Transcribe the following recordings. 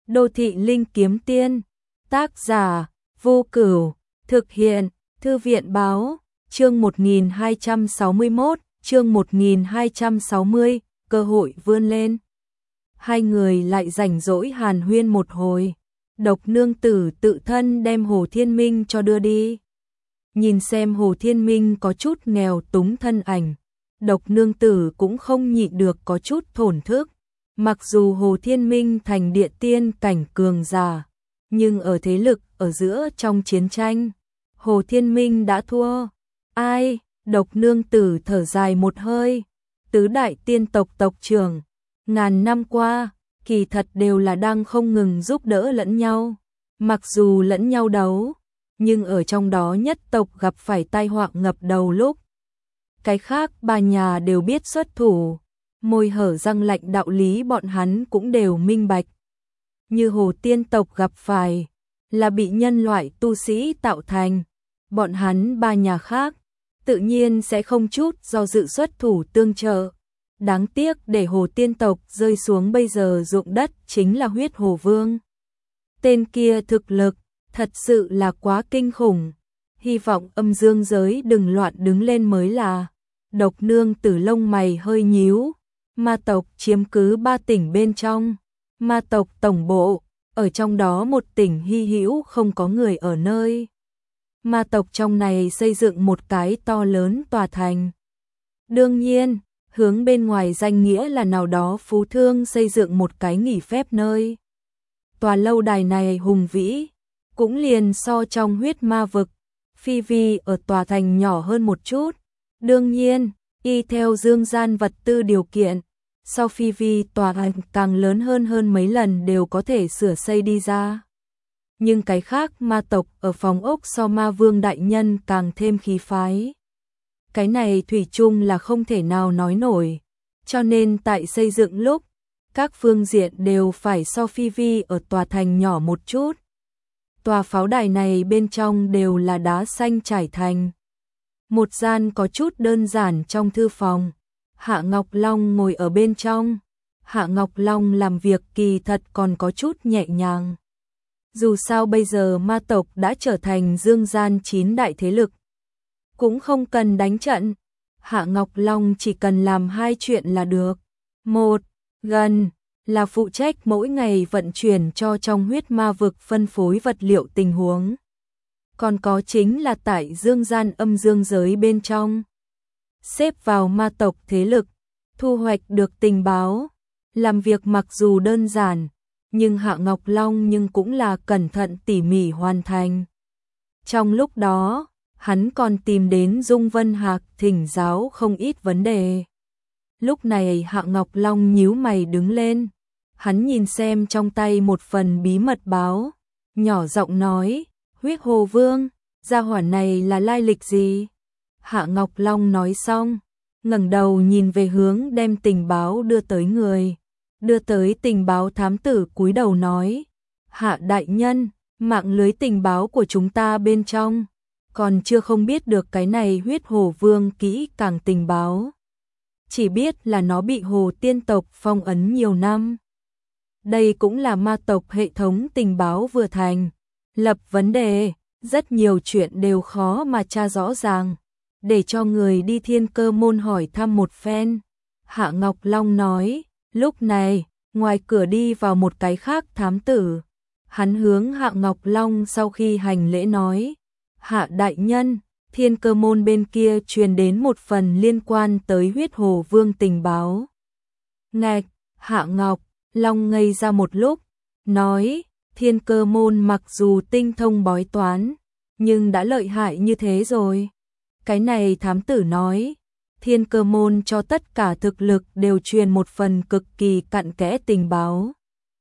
Đô thị linh kiếm tiên, tác giả, Vô Cửu, thực hiện, Thư viện báo, chương 1261, chương 1260, cơ hội vươn lên. Hai người lại rảnh rỗi hàn huyên một hồi, Độc nương tử tự thân đem Hồ Thiên Minh cho đưa đi. Nhìn xem Hồ Thiên Minh có chút nghèo túng thân ảnh, Độc nương tử cũng không nhịn được có chút thổn thức. Mặc dù Hồ Thiên Minh thành địa tiên cảnh cường giả, nhưng ở thế lực ở giữa trong chiến tranh, Hồ Thiên Minh đã thua. Ai? Độc nương tử thở dài một hơi. Tứ đại tiên tộc tộc trưởng, ngàn năm qua, kỳ thật đều là đang không ngừng giúp đỡ lẫn nhau. Mặc dù lẫn nhau đấu, nhưng ở trong đó nhất tộc gặp phải tai họa ngập đầu lúc. Cái khác ba nhà đều biết xuất thủ. Môi hở răng lạnh đạo lý bọn hắn cũng đều minh bạch. Như Hồ tiên tộc gặp phải, là bị nhân loại tu sĩ tạo thành. Bọn hắn ba nhà khác, tự nhiên sẽ không chút do dự xuất thủ tương trợ. Đáng tiếc để Hồ tiên tộc rơi xuống bây giờ ruộng đất chính là Huyết Hồ Vương. Tên kia thực lực, thật sự là quá kinh khủng. Hy vọng âm dương giới đừng loạn đứng lên mới là. Độc nương tử lông mày hơi nhíu. Ma tộc chiếm cứ 3 tỉnh bên trong, ma tộc tổng bộ, ở trong đó một tỉnh hy hữu không có người ở nơi. Ma tộc trong này xây dựng một cái to lớn tòa thành. Đương nhiên, hướng bên ngoài danh nghĩa là nào đó phú thương xây dựng một cái nghỉ phép nơi. Tòa lâu đài này hùng vĩ, cũng liền so trong huyết ma vực, phi vi ở tòa thành nhỏ hơn một chút. Đương nhiên, y theo dương gian vật tư điều kiện, sau phi vi tòa thành càng lớn hơn mấy lần đều có thể sửa xây đi ra. Nhưng cái khác ma tộc ở phòng ốc so ma vương đại nhân càng thêm khí phái. Cái này thủy chung là không thể nào nói nổi, cho nên tại xây dựng lúc, các phương diện đều phải so phi vi ở tòa thành nhỏ một chút. Tòa pháo đài này bên trong đều là đá xanh trải thành. Một gian có chút đơn giản trong thư phòng. Hạ Ngọc Long ngồi ở bên trong. Hạ Ngọc Long làm việc kỳ thật còn có chút nhẹ nhàng. Dù sao bây giờ ma tộc đã trở thành dương gian 9 đại thế lực. Cũng không cần đánh trận. Hạ Ngọc Long chỉ cần làm 2 chuyện là được. Một, gần, là phụ trách mỗi ngày vận chuyển cho trong huyết ma vực phân phối vật liệu tình huống. Còn có chính là tại dương gian âm dương giới bên trong. Xếp vào ma tộc thế lực, thu hoạch được tình báo, làm việc mặc dù đơn giản, nhưng Hạ Ngọc Long nhưng cũng là cẩn thận tỉ mỉ hoàn thành. Trong lúc đó, hắn còn tìm đến Dung Vân Hạc thỉnh giáo không ít vấn đề. Lúc này Hạ Ngọc Long nhíu mày đứng lên, hắn nhìn xem trong tay một phần bí mật báo, nhỏ giọng nói, Huyết Hồ Vương, gia hỏa này là lai lịch gì? Hạ Ngọc Long nói xong, ngẩng đầu nhìn về hướng đem tình báo đưa tới người. Đưa tới tình báo thám tử cúi đầu nói, Hạ đại nhân, mạng lưới tình báo của chúng ta bên trong, còn chưa không biết được cái này Huyết Hồ Vương kỹ càng tình báo. Chỉ biết là nó bị Hồ tiên tộc phong ấn nhiều năm. Đây cũng là ma tộc hệ thống tình báo vừa thành. Lập vấn đề, rất nhiều chuyện đều khó mà tra rõ ràng. Để cho người đi Thiên Cơ môn hỏi thăm một phen. Hạ Ngọc Long nói, lúc này, ngoài cửa đi vào một cái khác thám tử. Hắn hướng Hạ Ngọc Long sau khi hành lễ nói, Hạ đại nhân, Thiên Cơ môn bên kia truyền đến một phần liên quan tới Huyết Hồ Vương tình báo. Ngạch, Hạ Ngọc Long ngây ra một lúc, nói, Thiên Cơ môn mặc dù tinh thông bói toán, nhưng đã lợi hại như thế rồi. Cái này thám tử nói, Thiên Cơ môn cho tất cả thực lực đều truyền một phần cực kỳ cặn kẽ tình báo.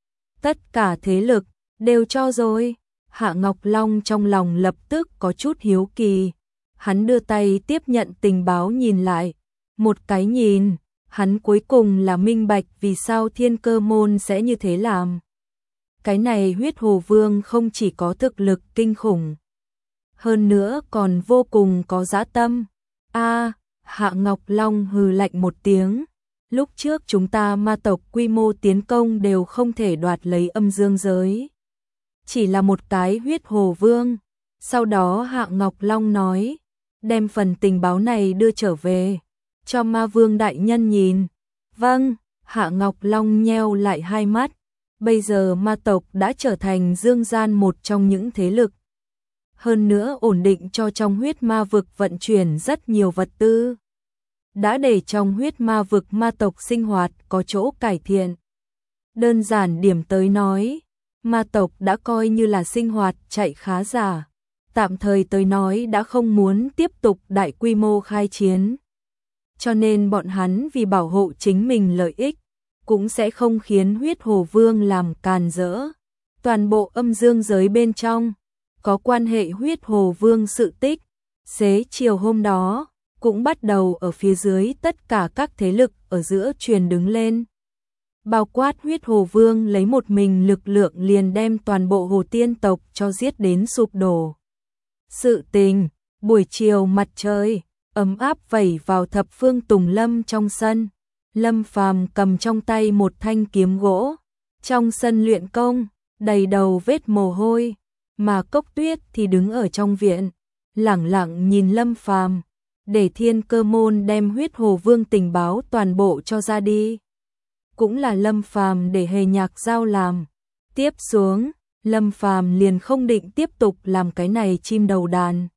Tất cả thế lực đều cho rồi. Hạ Ngọc Long trong lòng lập tức có chút hiếu kỳ. Hắn đưa tay tiếp nhận tình báo nhìn lại. Một cái nhìn, hắn cuối cùng là minh bạch vì sao Thiên Cơ môn sẽ như thế làm. Cái này Huyết Hồ Vương không chỉ có thực lực kinh khủng, hơn nữa còn vô cùng có dã tâm. Hạ Ngọc Long hừ lạnh một tiếng, lúc trước chúng ta ma tộc quy mô tiến công đều không thể đoạt lấy âm dương giới. Chỉ là một cái huyết hồ vương. Sau đó Hạ Ngọc Long nói, đem phần tình báo này đưa trở về, cho ma vương đại nhân nhìn. Vâng, Hạ Ngọc Long nheo lại hai mắt. Bây giờ ma tộc đã trở thành dương gian một trong những thế lực. Hơn nữa ổn định cho trong huyết ma vực vận chuyển rất nhiều vật tư. Đã để trong huyết ma vực ma tộc sinh hoạt có chỗ cải thiện. Đơn giản điểm tới nói, ma tộc đã coi như là sinh hoạt chạy khá giả. Tạm thời tới nói đã không muốn tiếp tục đại quy mô khai chiến. Cho nên bọn hắn vì bảo hộ chính mình lợi ích, cũng sẽ không khiến huyết hồ vương làm càn rỡ. Toàn bộ âm dương giới bên trong, có quan hệ huyết hồ vương sự tích. Xế chiều hôm đó, cũng bắt đầu ở phía dưới tất cả các thế lực ở giữa truyền đứng lên. Bao quát huyết hồ vương lấy một mình lực lượng liền đem toàn bộ hồ tiên tộc cho giết đến sụp đổ. Sự tình, buổi chiều mặt trời, ấm áp vẩy vào thập phương tùng lâm trong sân. Lâm Phàm cầm trong tay một thanh kiếm gỗ. Trong sân luyện công, đầy đầu vết mồ hôi. Mà Cốc Tuyết thì đứng ở trong viện, lẳng lặng nhìn Lâm Phàm, để Thiên Cơ môn đem huyết hồ vương tình báo toàn bộ cho ra đi. Cũng là Lâm Phàm để Hề Nhạc Giao làm. Tiếp xuống, Lâm Phàm liền không định tiếp tục làm cái này chim đầu đàn.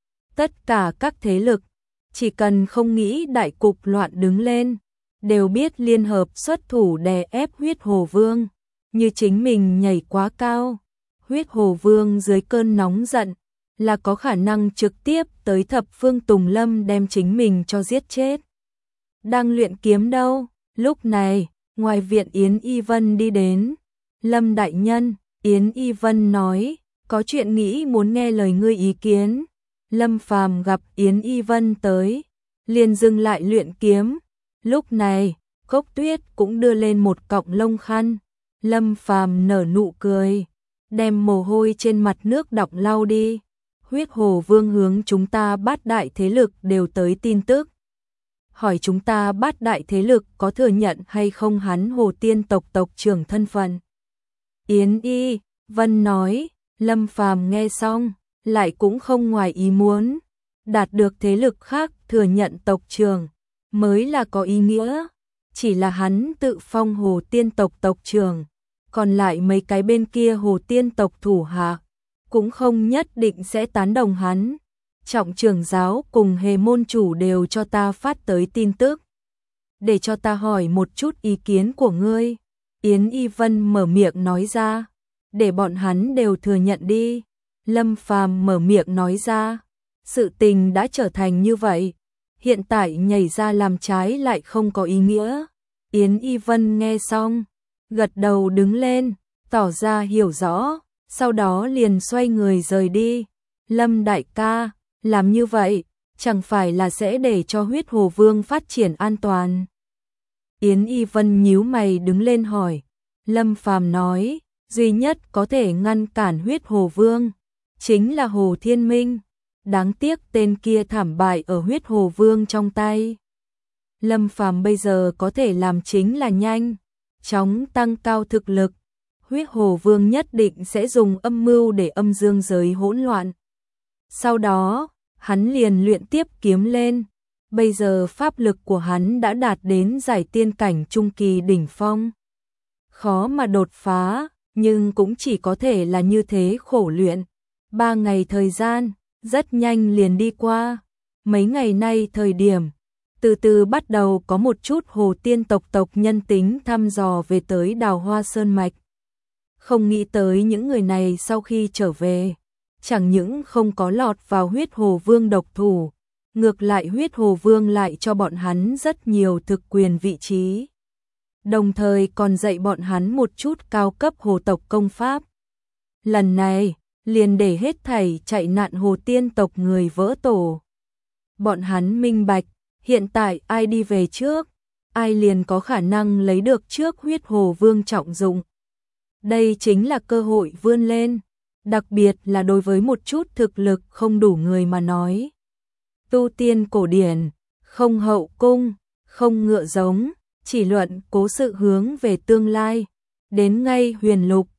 Tất cả các thế lực, chỉ cần không nghĩ đại cục loạn đứng lên, đều biết liên hợp xuất thủ đè ép huyết hồ vương. Như chính mình nhảy quá cao, huyết hồ vương dưới cơn nóng giận, là có khả năng trực tiếp tới thập phương Tùng Lâm đem chính mình cho giết chết. Đang luyện kiếm đâu, lúc này, ngoài viện Yến Y Vân đi đến. Lâm đại nhân, Yến Y Vân nói, có chuyện nghĩ muốn nghe lời ngươi ý kiến. Lâm Phàm gặp Yến Y Vân tới, liền dừng lại luyện kiếm. Lúc này, Cốc Tuyết cũng đưa lên một cọng lông khăn. Lâm Phàm nở nụ cười, đem mồ hôi trên mặt nước đọng lau đi. Huyết hồ vương hướng chúng ta bát đại thế lực đều tới tin tức. Hỏi chúng ta bát đại thế lực có thừa nhận hay không hắn hồ tiên tộc tộc trưởng thân phận. Yến Y Vân nói, Lâm Phàm nghe xong, lại cũng không ngoài ý muốn. Đạt được thế lực khác thừa nhận tộc trưởng, mới là có ý nghĩa. Chỉ là hắn tự phong hồ tiên tộc tộc trưởng, còn lại mấy cái bên kia hồ tiên tộc thủ hạ, cũng không nhất định sẽ tán đồng hắn. Trọng trưởng giáo cùng Hề môn chủ đều cho ta phát tới tin tức, để cho ta hỏi một chút ý kiến của ngươi. Yến Y Vân mở miệng nói ra, để bọn hắn đều thừa nhận đi. Lâm Phàm mở miệng nói ra, sự tình đã trở thành như vậy, hiện tại nhảy ra làm trái lại không có ý nghĩa. Yến Y Vân nghe xong, gật đầu đứng lên, tỏ ra hiểu rõ, sau đó liền xoay người rời đi. Lâm đại ca, làm như vậy, chẳng phải là sẽ để cho huyết hồ vương phát triển an toàn. Yến Y Vân nhíu mày đứng lên hỏi. Lâm Phàm nói, duy nhất có thể ngăn cản huyết hồ vương, chính là Hồ Thiên Minh. Đáng tiếc tên kia thảm bại ở huyết hồ vương trong tay. Lâm Phàm bây giờ có thể làm chính là nhanh chóng tăng cao thực lực. Huyết hồ vương nhất định sẽ dùng âm mưu để âm dương giới hỗn loạn. Sau đó, hắn liền luyện tiếp kiếm lên. Bây giờ pháp lực của hắn đã đạt đến giải tiên cảnh trung kỳ đỉnh phong. Khó mà đột phá, nhưng cũng chỉ có thể là như thế khổ luyện. 3 ngày thời gian, rất nhanh liền đi qua. Mấy ngày nay thời điểm, từ từ bắt đầu có một chút hồ tiên tộc nhân tính thăm dò về tới Đào Hoa Sơn Mạch. Không nghĩ tới những người này sau khi trở về, chẳng những không có lọt vào huyết hồ vương độc thủ, ngược lại huyết hồ vương lại cho bọn hắn rất nhiều thực quyền vị trí. Đồng thời còn dạy bọn hắn một chút cao cấp hồ tộc công pháp. Lần này, liền để hết thảy chạy nạn hồ tiên tộc người vỡ tổ. Bọn hắn minh bạch, hiện tại ai đi về trước, ai liền có khả năng lấy được trước huyết hồ vương trọng dụng. Đây chính là cơ hội vươn lên, đặc biệt là đối với một chút thực lực không đủ người mà nói. Tu tiên cổ điển, không hậu cung, không ngựa giống, chỉ luận cố sự hướng về tương lai. Đến ngay huyền lục,